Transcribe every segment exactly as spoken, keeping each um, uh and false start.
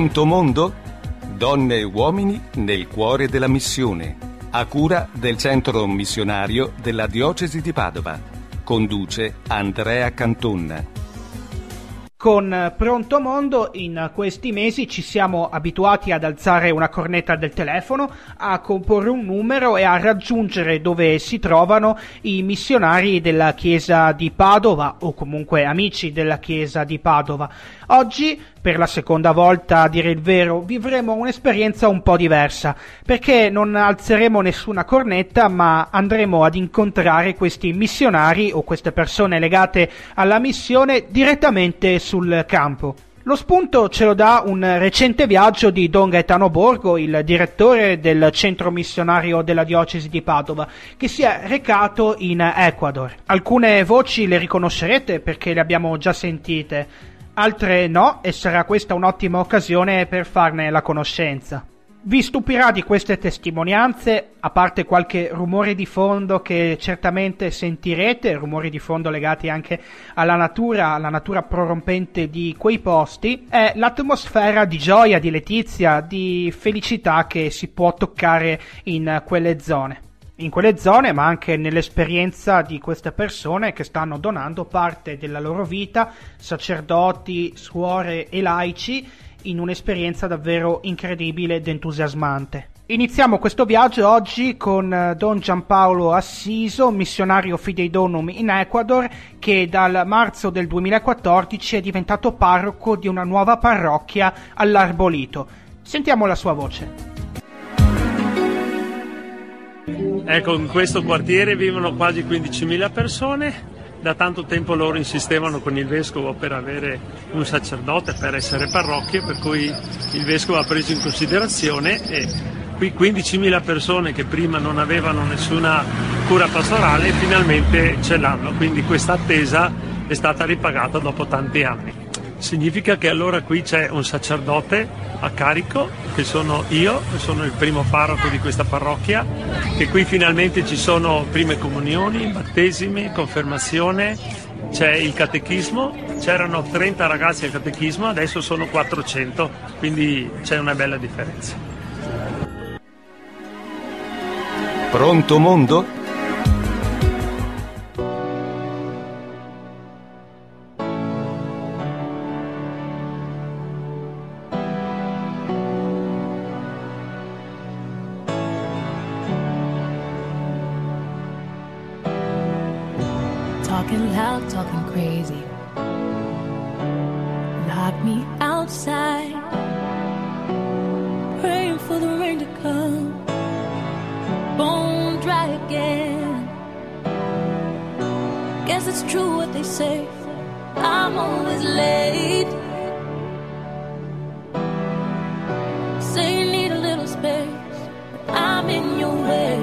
Pronto mondo? Donne e uomini nel cuore della missione, a cura del centro missionario della diocesi di Padova. Conduce Andrea Cantonna. Con Pronto Mondo in questi mesi ci siamo abituati ad alzare una cornetta del telefono, a comporre un numero e a raggiungere dove si trovano i missionari della Chiesa di Padova o comunque amici della Chiesa di Padova. Oggi, per la seconda volta a dire il vero, vivremo un'esperienza un po' diversa, perché non alzeremo nessuna cornetta, ma andremo ad incontrare questi missionari o queste persone legate alla missione direttamente sul campo. Lo spunto ce lo dà un recente viaggio di Don Gaetano Borgo, il direttore del centro missionario della diocesi di Padova, che si è recato in Ecuador. Alcune voci le riconoscerete perché le abbiamo già sentite, altre no, e sarà questa un'ottima occasione per farne la conoscenza. Vi stupirà di queste testimonianze, a parte qualche rumore di fondo che certamente sentirete, rumori di fondo legati anche alla natura, alla natura prorompente di quei posti, è l'atmosfera di gioia, di letizia, di felicità che si può toccare in quelle zone. In quelle zone, ma anche nell'esperienza di queste persone che stanno donando parte della loro vita, sacerdoti, suore e laici, in un'esperienza davvero incredibile ed entusiasmante. Iniziamo questo viaggio oggi con Don Giampaolo Assiso, missionario Fidei Donum in Ecuador, che dal marzo del duemilaquattordici è diventato parroco di una nuova parrocchia all'Arbolito. Sentiamo la sua voce. Ecco, in questo quartiere vivono quasi quindicimila persone. Da tanto tempo loro insistevano con il vescovo per avere un sacerdote, per essere parrocchie, per cui il vescovo ha preso in considerazione e qui quindicimila persone che prima non avevano nessuna cura pastorale finalmente ce l'hanno, quindi questa attesa è stata ripagata dopo tanti anni. Significa che allora qui c'è un sacerdote a carico, che sono io, che sono il primo parroco di questa parrocchia, che qui finalmente ci sono prime comunioni, battesimi, confermazione, c'è il catechismo, c'erano trenta ragazzi al catechismo, adesso sono quattrocento, quindi c'è una bella differenza. Pronto mondo? Talking loud, talking crazy. Lock me outside, praying for the rain to come, bone dry again. Guess it's true what they say, I'm always late. Say you need a little space, but I'm in your way.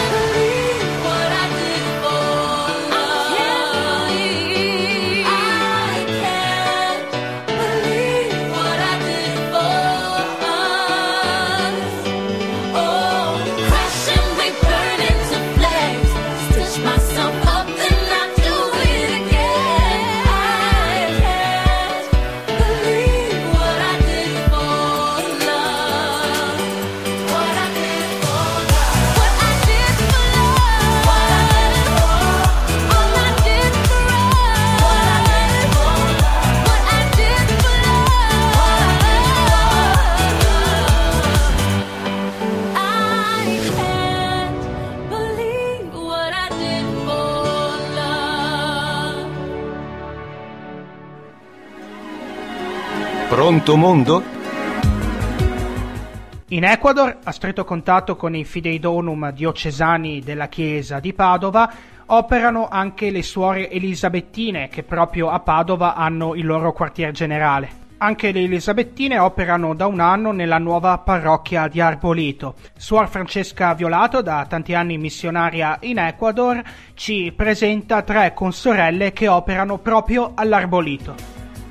I Pronto mondo? In Ecuador, a stretto contatto con i Fidei Donum diocesani della Chiesa di Padova, operano anche le suore elisabettine, che proprio a Padova hanno il loro quartier generale. Anche le elisabettine operano da un anno nella nuova parrocchia di Arbolito. Suor Francesca Violato, da tanti anni missionaria in Ecuador, ci presenta tre consorelle che operano proprio all'Arbolito.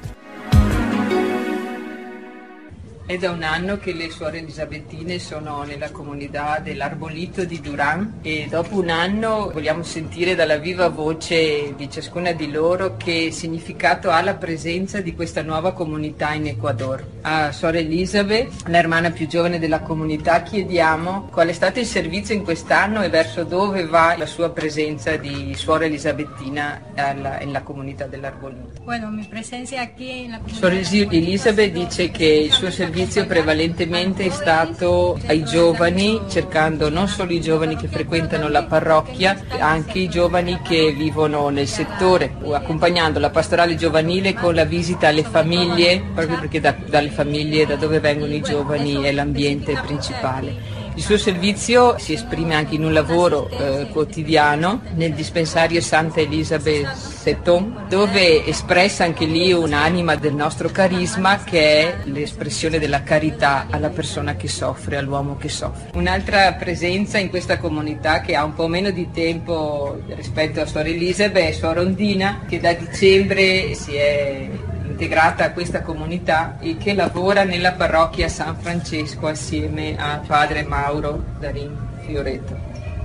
È da un anno che le suore elisabettine sono nella comunità dell'Arbolito di Durán e dopo un anno vogliamo sentire dalla viva voce di ciascuna di loro che significato ha la presenza di questa nuova comunità in Ecuador. A Suor Elizabeth, la hermana più giovane della comunità, chiediamo qual è stato il servizio in quest'anno e verso dove va la sua presenza di suora elisabettina alla, nella comunità dell'Arbolito. Bueno, mi presencia aquí en la comunidad. Suor Elizabeth dice che il suo servizio prevalentemente è stato ai giovani, cercando non solo i giovani che frequentano la parrocchia, anche i giovani che vivono nel settore, accompagnando la pastorale giovanile con la visita alle famiglie, proprio perché da, dalle famiglie da dove vengono i giovani è l'ambiente principale. Il suo servizio si esprime anche in un lavoro eh, quotidiano nel dispensario Santa Elisabeth Seton, dove è espressa anche lì un'anima del nostro carisma che è l'espressione della carità alla persona che soffre, all'uomo che soffre. Un'altra presenza in questa comunità che ha un po' meno di tempo rispetto a Suor Elisabeth è Suor Ondina, che da dicembre si è integrata a questa comunità e che lavora nella parrocchia San Francesco assieme a padre Mauro Darin Fioretto.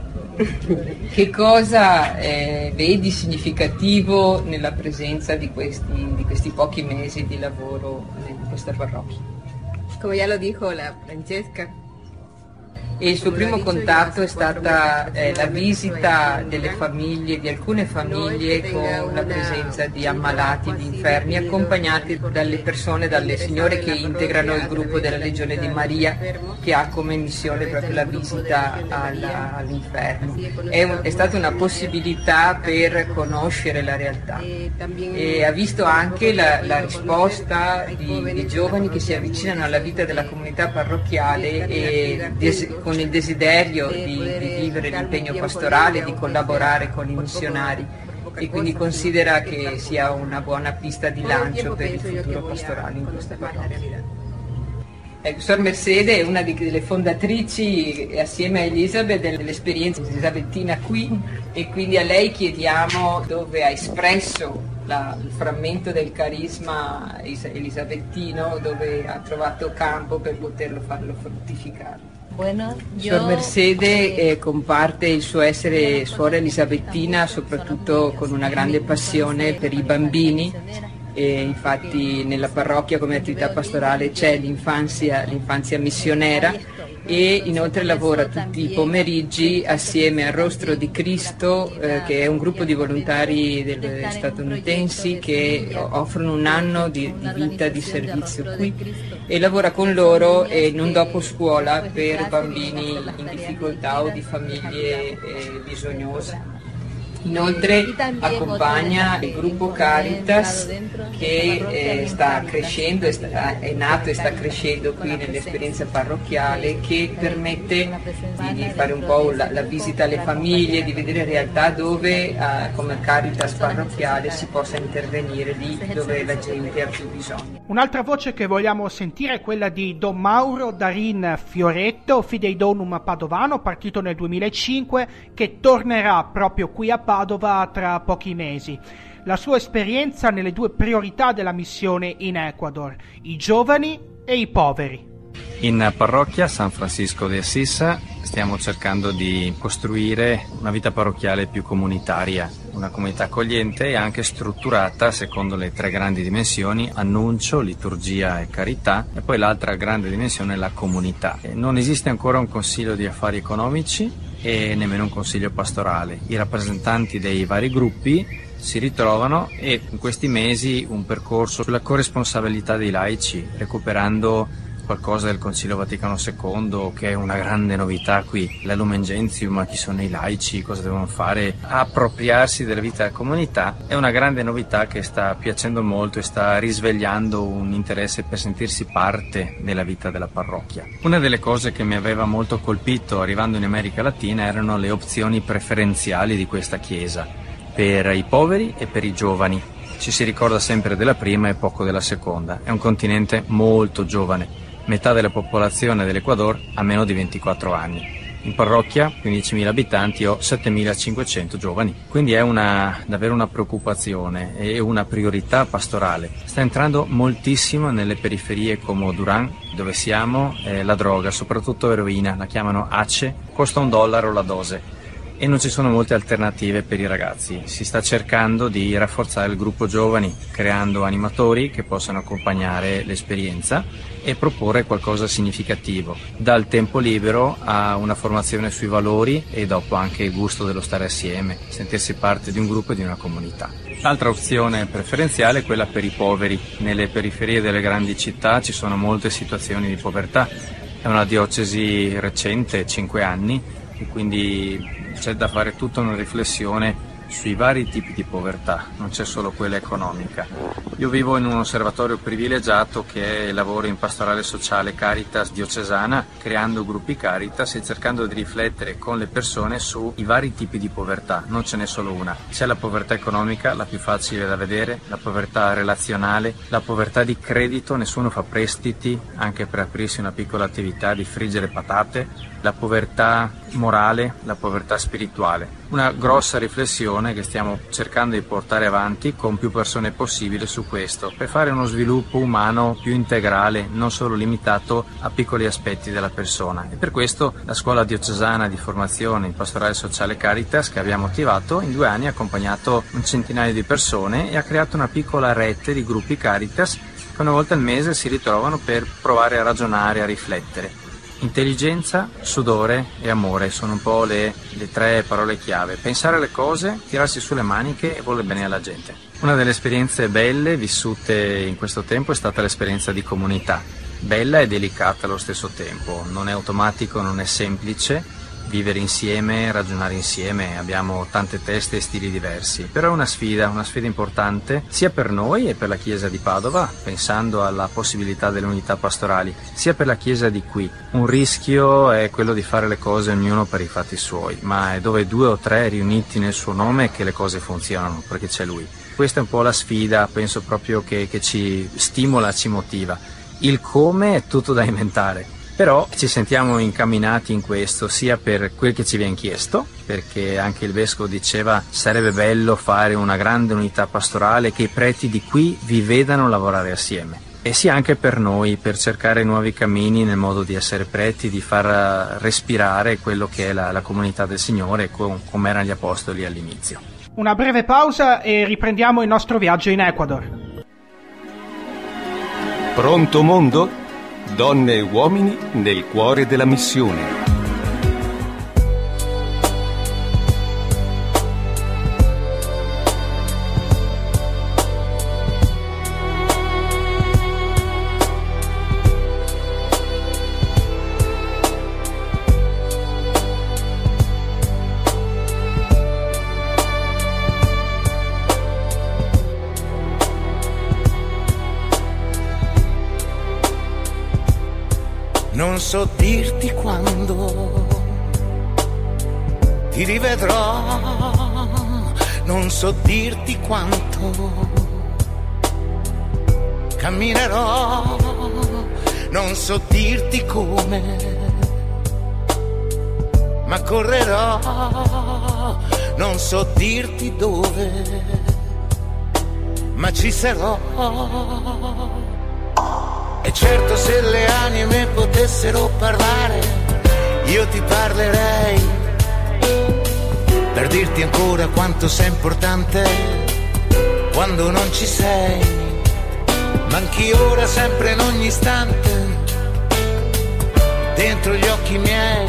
Che cosa eh, vedi significativo nella presenza di questi, di questi pochi mesi di lavoro in questa parrocchia? Come ya lo dijo la Francesca. E il suo primo contatto è stata eh, la visita delle famiglie, di alcune famiglie, con la presenza di ammalati, di infermi, accompagnati dalle persone, dalle signore che integrano il gruppo della Legione di Maria, che ha come missione proprio la visita alla, all'inferno. È, un, è stata una possibilità per conoscere la realtà e ha visto anche la, la risposta di, di giovani che si avvicinano alla vita della comunità parrocchiale e des, con il desiderio di, di vivere l'impegno pastorale, di collaborare con i missionari, e quindi considera che sia una buona pista di lancio per il futuro pastorale in questa parrocchia. Ecco, Suor Mercedes è una delle fondatrici assieme a Elisabeth dell'esperienza elisabettina qui, e quindi a lei chiediamo dove ha espresso la, il frammento del carisma elisabettino, dove ha trovato campo per poterlo farlo fruttificare. Bueno, Suor Mercedes eh, comparte il suo essere suora elisabettina soprattutto con una grande passione per i bambini, e infatti nella parrocchia come attività pastorale c'è l'infanzia, l'infanzia missionera, e inoltre lavora tutti i pomeriggi assieme al Rostro di Cristo, eh, che è un gruppo di volontari del, statunitensi che offrono un anno di, di vita di servizio qui, e lavora con loro eh, in un dopo scuola per bambini in difficoltà o di famiglie eh, bisognose. Inoltre accompagna il gruppo Caritas che eh, sta crescendo, è, sta, è nato e sta crescendo qui nell'esperienza parrocchiale, che permette di, di fare un po' la, la visita alle famiglie, di vedere realtà dove eh, come Caritas parrocchiale si possa intervenire lì dove la gente ha più bisogno. Un'altra voce che vogliamo sentire è quella di Don Mauro Darin Fioretto, Fidei Donum padovano, partito nel duemilacinque, che tornerà proprio qui a Padova tra pochi mesi. La sua esperienza nelle due priorità della missione in Ecuador, i giovani e i poveri. In parrocchia San Francisco de Assis stiamo cercando di costruire una vita parrocchiale più comunitaria, una comunità accogliente e anche strutturata secondo le tre grandi dimensioni: annuncio, liturgia e carità, e poi l'altra grande dimensione è la comunità. Non esiste ancora un consiglio di affari economici e nemmeno un consiglio pastorale. I rappresentanti dei vari gruppi si ritrovano, e in questi mesi un percorso sulla corresponsabilità dei laici, recuperando qualcosa del Concilio Vaticano secondo, che è una grande novità qui, la Lumen Gentium, chi sono i laici, cosa devono fare, appropriarsi della vita della comunità, è una grande novità che sta piacendo molto e sta risvegliando un interesse per sentirsi parte della vita della parrocchia. Una delle cose che mi aveva molto colpito arrivando in America Latina erano le opzioni preferenziali di questa chiesa per i poveri e per i giovani. Ci si ricorda sempre della prima e poco della seconda. È un continente molto giovane, metà della popolazione dell'Ecuador ha meno di ventiquattro anni. In parrocchia, quindicimila abitanti, ho settemilacinquecento giovani, quindi è una, davvero una preoccupazione e una priorità pastorale. Sta entrando moltissimo nelle periferie come Durán, dove siamo, eh, la droga, soprattutto eroina, la chiamano Ace, costa un dollaro la dose. E non ci sono molte alternative per i ragazzi. Si sta cercando di rafforzare il gruppo giovani, creando animatori che possano accompagnare l'esperienza e proporre qualcosa significativo, dal tempo libero a una formazione sui valori e dopo anche il gusto dello stare assieme, sentirsi parte di un gruppo e di una comunità. L'altra opzione preferenziale è quella per i poveri. Nelle periferie delle grandi città ci sono molte situazioni di povertà. È una diocesi recente, cinque anni, e quindi c'è da fare tutta una riflessione sui vari tipi di povertà, non c'è solo quella economica. Io vivo in un osservatorio privilegiato che è il lavoro in pastorale sociale Caritas diocesana, creando gruppi Caritas e cercando di riflettere con le persone sui vari tipi di povertà, non ce n'è solo una. C'è la povertà economica, la più facile da vedere, la povertà relazionale, la povertà di credito, nessuno fa prestiti anche per aprirsi una piccola attività di friggere patate, la povertà morale, la povertà spirituale. Una grossa riflessione che stiamo cercando di portare avanti con più persone possibile su questo, per fare uno sviluppo umano più integrale, non solo limitato a piccoli aspetti della persona. E per questo la scuola diocesana di formazione in pastorale sociale Caritas, che abbiamo attivato, in due anni ha accompagnato un centinaio di persone e ha creato una piccola rete di gruppi Caritas che una volta al mese si ritrovano per provare a ragionare, a riflettere. Intelligenza, sudore e amore sono un po' le, le tre parole chiave. Pensare alle cose, tirarsi sulle maniche e voler bene alla gente. Una delle esperienze belle vissute in questo tempo è stata l'esperienza di comunità. Bella e delicata allo stesso tempo. Non è automatico, non è semplice vivere insieme, ragionare insieme, abbiamo tante teste e stili diversi, però è una sfida, una sfida importante sia per noi e per la Chiesa di Padova, pensando alla possibilità delle unità pastorali, sia per la Chiesa di qui. Un rischio è quello di fare le cose ognuno per i fatti suoi, ma è dove due o tre riuniti nel suo nome che le cose funzionano, perché c'è Lui. Questa è un po' la sfida, penso proprio che, che ci stimola, ci motiva. Il come è tutto da inventare. Però ci sentiamo incamminati in questo sia per quel che ci viene chiesto, perché anche il Vescovo diceva sarebbe bello fare una grande unità pastorale, che i preti di qui vi vedano lavorare assieme, e sia anche per noi, per cercare nuovi cammini nel modo di essere preti, di far respirare quello che è la, la comunità del Signore, com- come erano gli apostoli all'inizio. Una breve pausa e riprendiamo il nostro viaggio in Ecuador. Pronto mondo? Donne e uomini nel cuore della missione. Non so dirti quando ti rivedrò, non so dirti quanto camminerò, non so dirti come, ma correrò, non so dirti dove, ma ci sarò. E certo, se le anime potessero parlare, io ti parlerei per dirti ancora quanto sei importante quando non ci sei. Manchi ora sempre in ogni istante dentro gli occhi miei.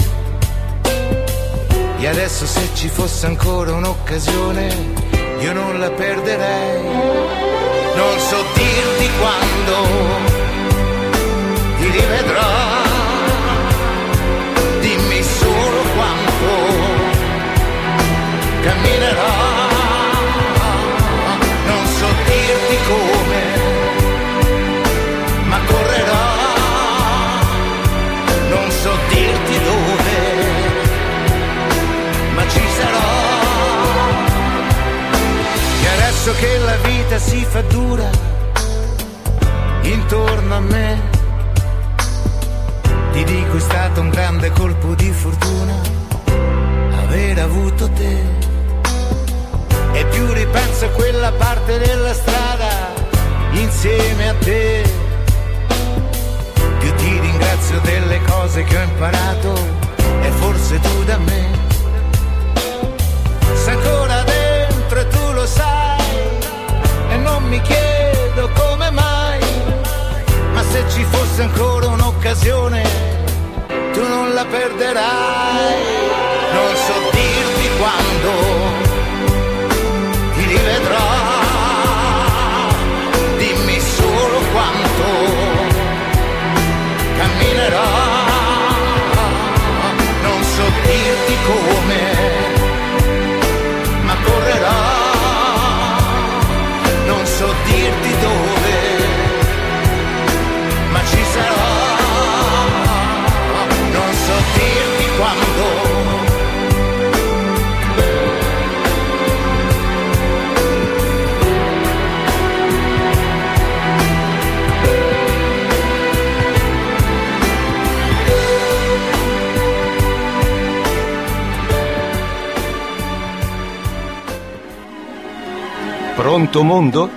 E adesso, se ci fosse ancora un'occasione, io non la perderei. Non so dirti quando ti rivedrà. Dimmi solo quanto camminerà, non so dirti come, ma correrà, non so dirti dove, ma ci sarà. E adesso che la vita si fa dura intorno a me, ti dico è stato un grande colpo di fortuna aver avuto te. E più ripenso a quella parte della strada insieme a te, più ti ringrazio delle cose che ho imparato, e forse tu da me. Sei ancora dentro e tu lo sai, e non mi chiedo come mai, ma se ci fosse ancora un'occasione tu non la perderai. Non so dirti quando ti rivedrò, dimmi solo quanto camminerò, non so dirti come, ma correrò, non so dirti dove, ma ci sarò, non so dirti quando. Pronto mondo?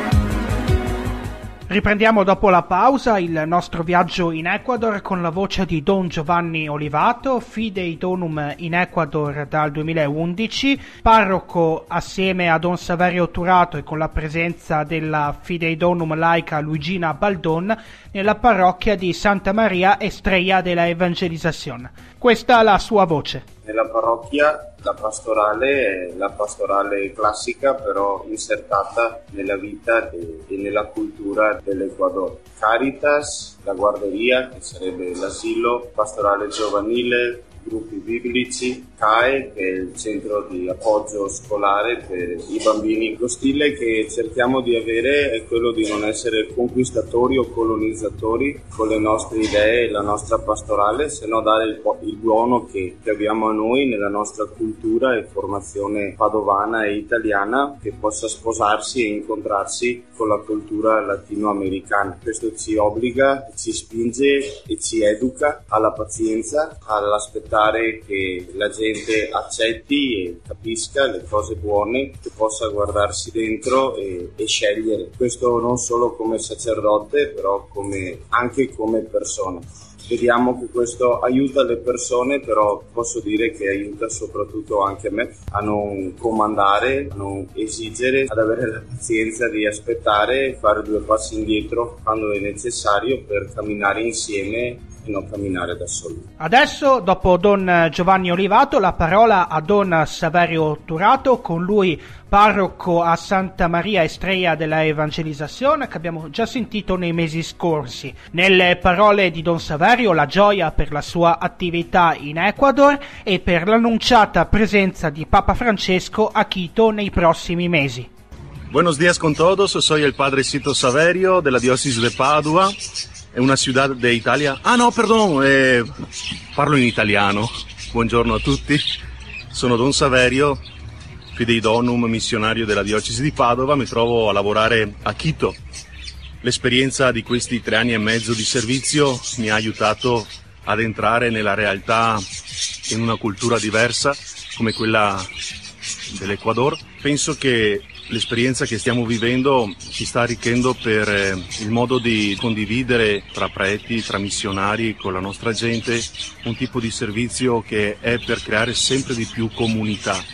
Riprendiamo dopo la pausa il nostro viaggio in Ecuador con la voce di Don Giovanni Olivato, Fidei Donum in Ecuador dal duemilaundici, parroco assieme a Don Saverio Turato e con la presenza della Fidei Donum laica Luigina Baldon nella parrocchia di Santa Maria Estrella della Evangelizzazione. Questa è la sua voce. Nella parrocchia la pastorale è la pastorale classica, però insertata nella vita e, e nella cultura dell'Ecuador. Caritas, la guarderia, che sarebbe l'asilo, pastorale giovanile, gruppi biblici, C A E, che è il centro di appoggio scolare per i bambini. Lo stile che cerchiamo di avere è quello di non essere conquistatori o colonizzatori con le nostre idee e la nostra pastorale, se no dare il, il buono che, che abbiamo a noi nella nostra cultura e formazione padovana e italiana, che possa sposarsi e incontrarsi con la cultura latinoamericana. Questo ci obbliga, ci spinge e ci educa alla pazienza, all'aspettare che la gente accetti e capisca le cose buone, che possa guardarsi dentro e, e scegliere. Questo non solo come sacerdote, però come, anche come persona. Vediamo che questo aiuta le persone, però posso dire che aiuta soprattutto anche me a non comandare, a non esigere, ad avere la pazienza di aspettare e fare due passi indietro quando è necessario per camminare insieme e non camminare da soli. Adesso, dopo Don Giovanni Olivato, la parola a Don Saverio Turato, con lui parroco a Santa Maria Estrella della Evangelizzazione, che abbiamo già sentito nei mesi scorsi. Nelle parole di Don Saverio, la gioia per la sua attività in Ecuador e per l'annunciata presenza di Papa Francesco a Quito nei prossimi mesi. Buenos días con todos, soy el padre Cito Saverio de la diócesis de Padua, è una ciudad de Italia. Ah no, perdón, eh, parlo in italiano. Buongiorno a tutti, sono Don Saverio, Fidei Donum, missionario della diocesi di Padova, mi trovo a lavorare a Quito. L'esperienza di questi tre anni e mezzo di servizio mi ha aiutato ad entrare nella realtà in una cultura diversa come quella dell'Ecuador. Penso che l'esperienza che stiamo vivendo ci sta arricchendo per eh, il modo di condividere tra preti, tra missionari, con la nostra gente, un tipo di servizio che è per creare sempre di più comunità.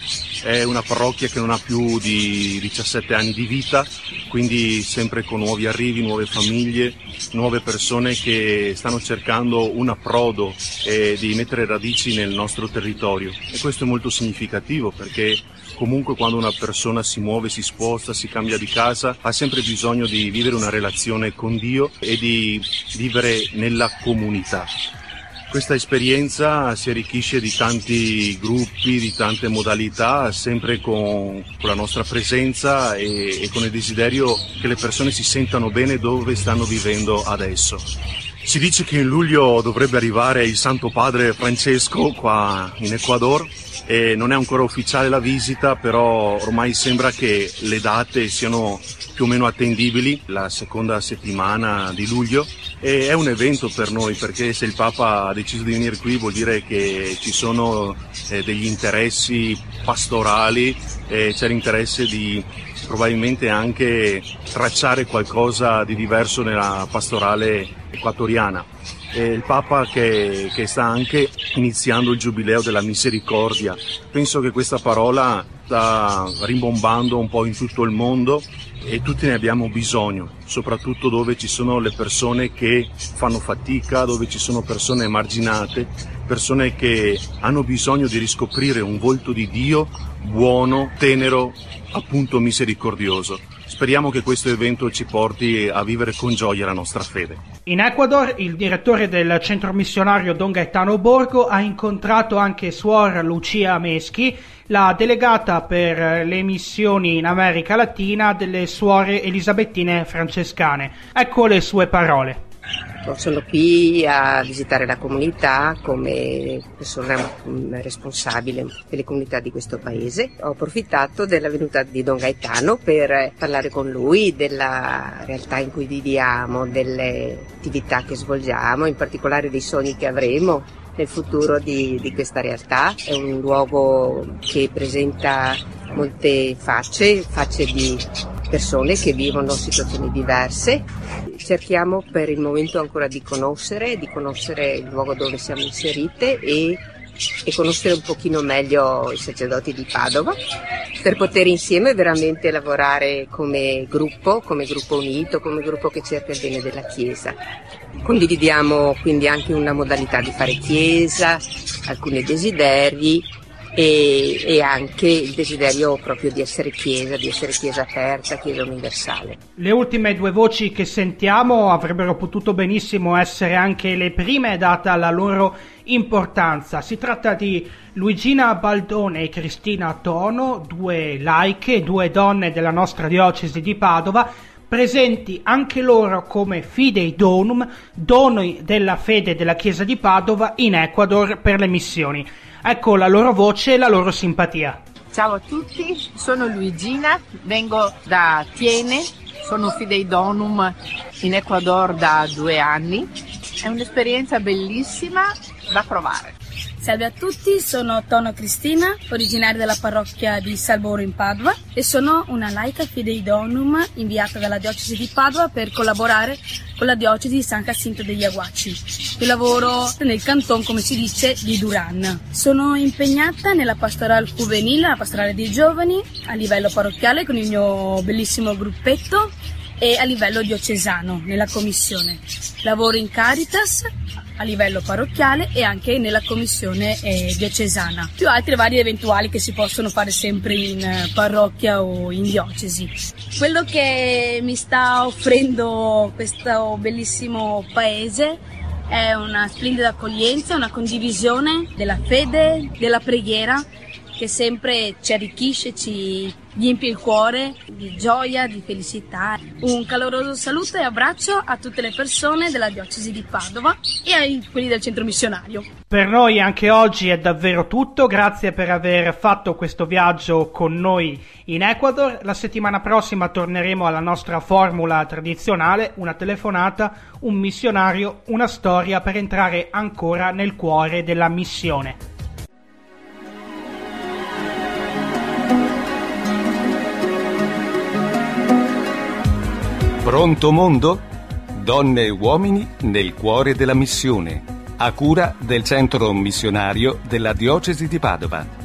È una parrocchia che non ha più di diciassette anni di vita, quindi sempre con nuovi arrivi, nuove famiglie, nuove persone che stanno cercando un approdo e di mettere radici nel nostro territorio. E questo è molto significativo perché comunque quando una persona si muove, si sposta, si cambia di casa, ha sempre bisogno di vivere una relazione con Dio e di vivere nella comunità. Questa esperienza si arricchisce di tanti gruppi, di tante modalità, sempre con, con la nostra presenza e, e con il desiderio che le persone si sentano bene dove stanno vivendo adesso. Si dice che in luglio dovrebbe arrivare il Santo Padre Francesco qua in Ecuador e non è ancora ufficiale la visita, però ormai sembra che le date siano più o meno attendibili, la seconda settimana di luglio. E è un evento per noi perché se il Papa ha deciso di venire qui vuol dire che ci sono eh, degli interessi pastorali e c'è l'interesse di probabilmente anche tracciare qualcosa di diverso nella pastorale equatoriana. E il Papa che, che sta anche iniziando il Giubileo della Misericordia. Penso che questa parola sta rimbombando un po' in tutto il mondo e tutti ne abbiamo bisogno, soprattutto dove ci sono le persone che fanno fatica, dove ci sono persone emarginate, persone che hanno bisogno di riscoprire un volto di Dio buono, tenero, appunto misericordioso. Speriamo che questo evento ci porti a vivere con gioia la nostra fede. In Ecuador il direttore del centro missionario Don Gaetano Borgo ha incontrato anche Suor Lucia Meschi, la delegata per le missioni in America Latina delle Suore Elisabettine Francescane. Ecco le sue parole. Sono qui a visitare la comunità come persona responsabile delle comunità di questo paese. Ho approfittato della venuta di Don Gaetano per parlare con lui della realtà in cui viviamo, delle attività che svolgiamo, in particolare dei sogni che avremo nel futuro di, di questa realtà. È un luogo che presenta molte facce, facce di persone che vivono situazioni diverse. Cerchiamo per il momento ancora di conoscere, di conoscere il luogo dove siamo inserite e, e conoscere un pochino meglio i sacerdoti di Padova per poter insieme veramente lavorare come gruppo, come gruppo unito, come gruppo che cerca il bene della Chiesa. Condividiamo quindi anche una modalità di fare Chiesa, alcuni desideri e, e anche il desiderio proprio di essere Chiesa, di essere Chiesa aperta, Chiesa universale. Le ultime due voci che sentiamo avrebbero potuto benissimo essere anche le prime, data la loro importanza. Si tratta di Luigina Baldone e Cristina Tono, due laiche, due donne della nostra diocesi di Padova, presenti anche loro come Fidei Donum, doni della fede della Chiesa di Padova in Ecuador per le missioni. Ecco la loro voce e la loro simpatia. Ciao a tutti, sono Luigina, vengo da Tiene, sono Fidei Donum in Ecuador da due anni. È un'esperienza bellissima da provare. Salve a tutti, sono Tono Cristina, originaria della parrocchia di Salboro in Padova e sono una laica Fidei Donum inviata dalla diocesi di Padova per collaborare con la diocesi di San Jacinto degli Aguaci. Io lavoro nel canton, come si dice, di Duran. Sono impegnata nella pastorale juvenile, la pastorale dei giovani, a livello parrocchiale con il mio bellissimo gruppetto e a livello diocesano nella commissione. Lavoro in Caritas a livello parrocchiale e anche nella commissione eh, diocesana, più altri vari eventuali che si possono fare sempre in eh, parrocchia o in diocesi. Quello che mi sta offrendo questo bellissimo paese è una splendida accoglienza, una condivisione della fede, della preghiera, che sempre ci arricchisce, ci riempie il cuore di gioia, di felicità. Un caloroso saluto e abbraccio a tutte le persone della diocesi di Padova e a quelli del centro missionario. Per noi anche oggi è davvero tutto, grazie per aver fatto questo viaggio con noi in Ecuador. La settimana prossima torneremo alla nostra formula tradizionale, una telefonata, un missionario, una storia per entrare ancora nel cuore della missione. Pronto mondo? Donne e uomini nel cuore della missione, a cura del centro missionario della diocesi di Padova.